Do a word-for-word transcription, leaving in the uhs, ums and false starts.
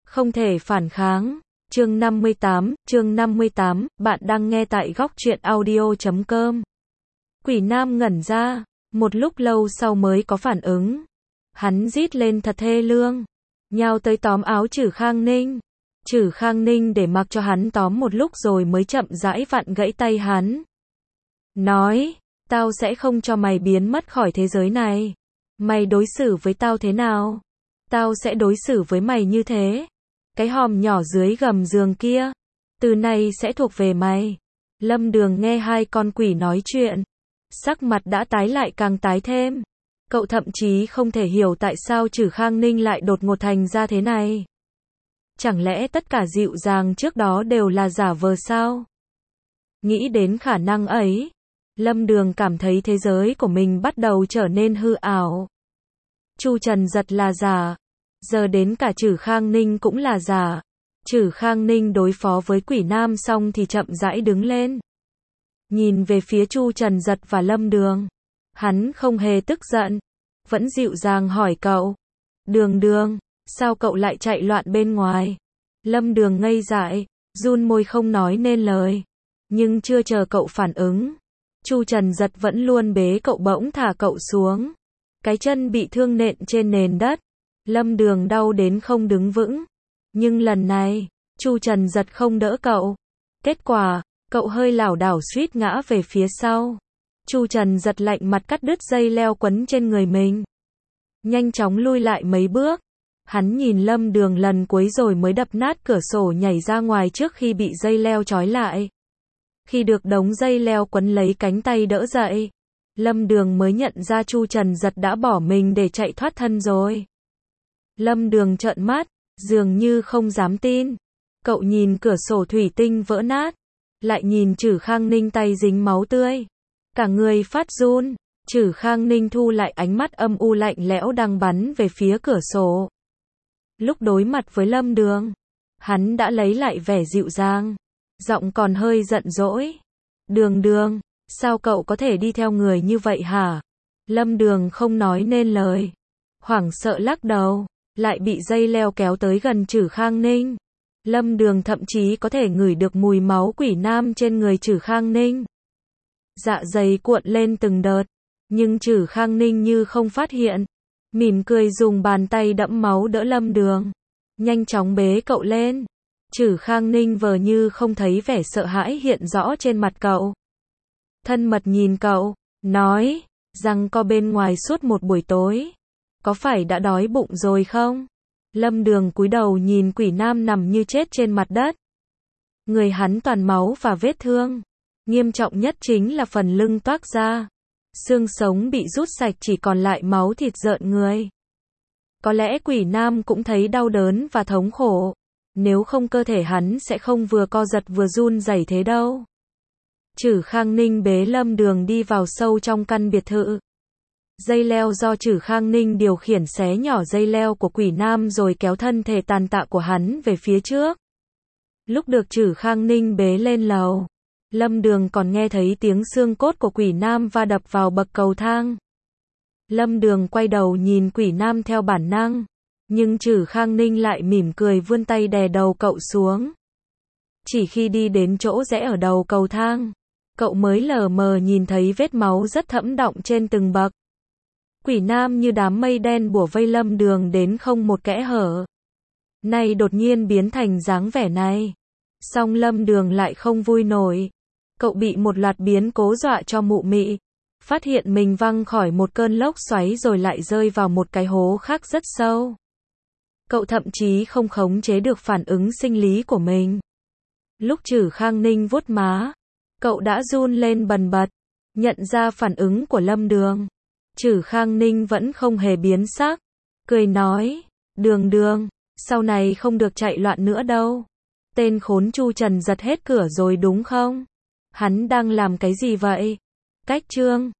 Không thể phản kháng. Chương năm mươi tám, chương năm mươi tám, bạn đang nghe tại góc truyện audio chấm com. Quỷ Nam ngẩn ra, một lúc lâu sau mới có phản ứng. Hắn rít lên thật thê lương, nhào tới tóm áo Trử Khang Ninh. Trử Khang Ninh để mặc cho hắn tóm một lúc rồi mới chậm rãi vặn gãy tay hắn. Nói, tao sẽ không cho mày biến mất khỏi thế giới này. Mày đối xử với tao thế nào? Tao sẽ đối xử với mày như thế. Cái hòm nhỏ dưới gầm giường kia, từ nay sẽ thuộc về mày. Lâm Đường nghe hai con quỷ nói chuyện, sắc mặt đã tái lại càng tái thêm. Cậu thậm chí không thể hiểu tại sao Trử Khang Ninh lại đột ngột thành ra thế này. Chẳng lẽ tất cả dịu dàng trước đó đều là giả vờ sao? Nghĩ đến khả năng ấy, Lâm Đường cảm thấy thế giới của mình bắt đầu trở nên hư ảo. Chu Trần Giật là giả, giờ đến cả Trử Khang Ninh cũng là giả. Trử Khang Ninh đối phó với Quỷ Nam xong thì chậm rãi đứng lên, nhìn về phía Chu Trần Giật và Lâm Đường. Hắn không hề tức giận, vẫn dịu dàng hỏi cậu, Đường Đường, sao cậu lại chạy loạn bên ngoài? Lâm Đường ngây dại, run môi không nói nên lời. Nhưng chưa chờ cậu phản ứng, Chu Trần Giật vẫn luôn bế cậu bỗng thả cậu xuống. Cái chân bị thương nện trên nền đất. Lâm Đường đau đến không đứng vững. Nhưng lần này, Chu Trần Giật không đỡ cậu. Kết quả, cậu hơi lảo đảo suýt ngã về phía sau. Chu Trần Giật lạnh mặt cắt đứt dây leo quấn trên người mình, nhanh chóng lui lại mấy bước. Hắn nhìn Lâm Đường lần cuối rồi mới đập nát cửa sổ nhảy ra ngoài trước khi bị dây leo trói lại. Khi được đống dây leo quấn lấy cánh tay đỡ dậy, Lâm Đường mới nhận ra Chu Trần Giật đã bỏ mình để chạy thoát thân rồi. Lâm Đường trợn mắt, dường như không dám tin. Cậu nhìn cửa sổ thủy tinh vỡ nát, lại nhìn Trử Khang Ninh tay dính máu tươi, cả người phát run. Trử Khang Ninh thu lại ánh mắt âm u lạnh lẽo đang bắn về phía cửa sổ. Lúc đối mặt với Lâm Đường, hắn đã lấy lại vẻ dịu dàng, giọng còn hơi giận dỗi. Đường Đường, sao cậu có thể đi theo người như vậy hả? Lâm Đường không nói nên lời, hoảng sợ lắc đầu, lại bị dây leo kéo tới gần Trử Khang Ninh. Lâm Đường thậm chí có thể ngửi được mùi máu Quỷ Nam trên người Trử Khang Ninh. Dạ dày cuộn lên từng đợt, nhưng Trử Khang Ninh như không phát hiện, mỉm cười dùng bàn tay đẫm máu đỡ Lâm Đường, nhanh chóng bế cậu lên. Trử Khang Ninh vờ như không thấy vẻ sợ hãi hiện rõ trên mặt cậu. Thân mật nhìn cậu, nói, rằng co bên ngoài suốt một buổi tối, có phải đã đói bụng rồi không? Lâm Đường cúi đầu nhìn Quỷ Nam nằm như chết trên mặt đất. Người hắn toàn máu và vết thương, nghiêm trọng nhất chính là phần lưng toác ra. Xương sống bị rút sạch chỉ còn lại máu thịt rợn người. Có lẽ Quỷ Nam cũng thấy đau đớn và thống khổ. Nếu không cơ thể hắn sẽ không vừa co giật vừa run rẩy thế đâu. Trử Khang Ninh bế Lâm Đường đi vào sâu trong căn biệt thự. Dây leo do Trử Khang Ninh điều khiển xé nhỏ dây leo của Quỷ Nam rồi kéo thân thể tàn tạ của hắn về phía trước. Lúc được Trử Khang Ninh bế lên lầu, Lâm Đường còn nghe thấy tiếng xương cốt của Quỷ Nam va đập vào bậc cầu thang. Lâm Đường quay đầu nhìn Quỷ Nam theo bản năng, nhưng Trử Khang Ninh lại mỉm cười vươn tay đè đầu cậu xuống. Chỉ khi đi đến chỗ rẽ ở đầu cầu thang, cậu mới lờ mờ nhìn thấy vết máu rất thẫm đọng trên từng bậc. Quỷ Nam như đám mây đen bủa vây Lâm Đường đến không một kẽ hở. Nay đột nhiên biến thành dáng vẻ này. Song Lâm Đường lại không vui nổi. Cậu bị một loạt biến cố dọa cho mụ mị. Phát hiện mình văng khỏi một cơn lốc xoáy rồi lại rơi vào một cái hố khác rất sâu. Cậu thậm chí không khống chế được phản ứng sinh lý của mình. Lúc Trử Khang Ninh vuốt má, cậu đã run lên bần bật, nhận ra phản ứng của Lâm Đường. Trử Khang Ninh vẫn không hề biến sắc, cười nói, Đường Đường, sau này không được chạy loạn nữa đâu. Tên khốn Chu Trần Giật hết cửa rồi đúng không? Hắn đang làm cái gì vậy? Cách chương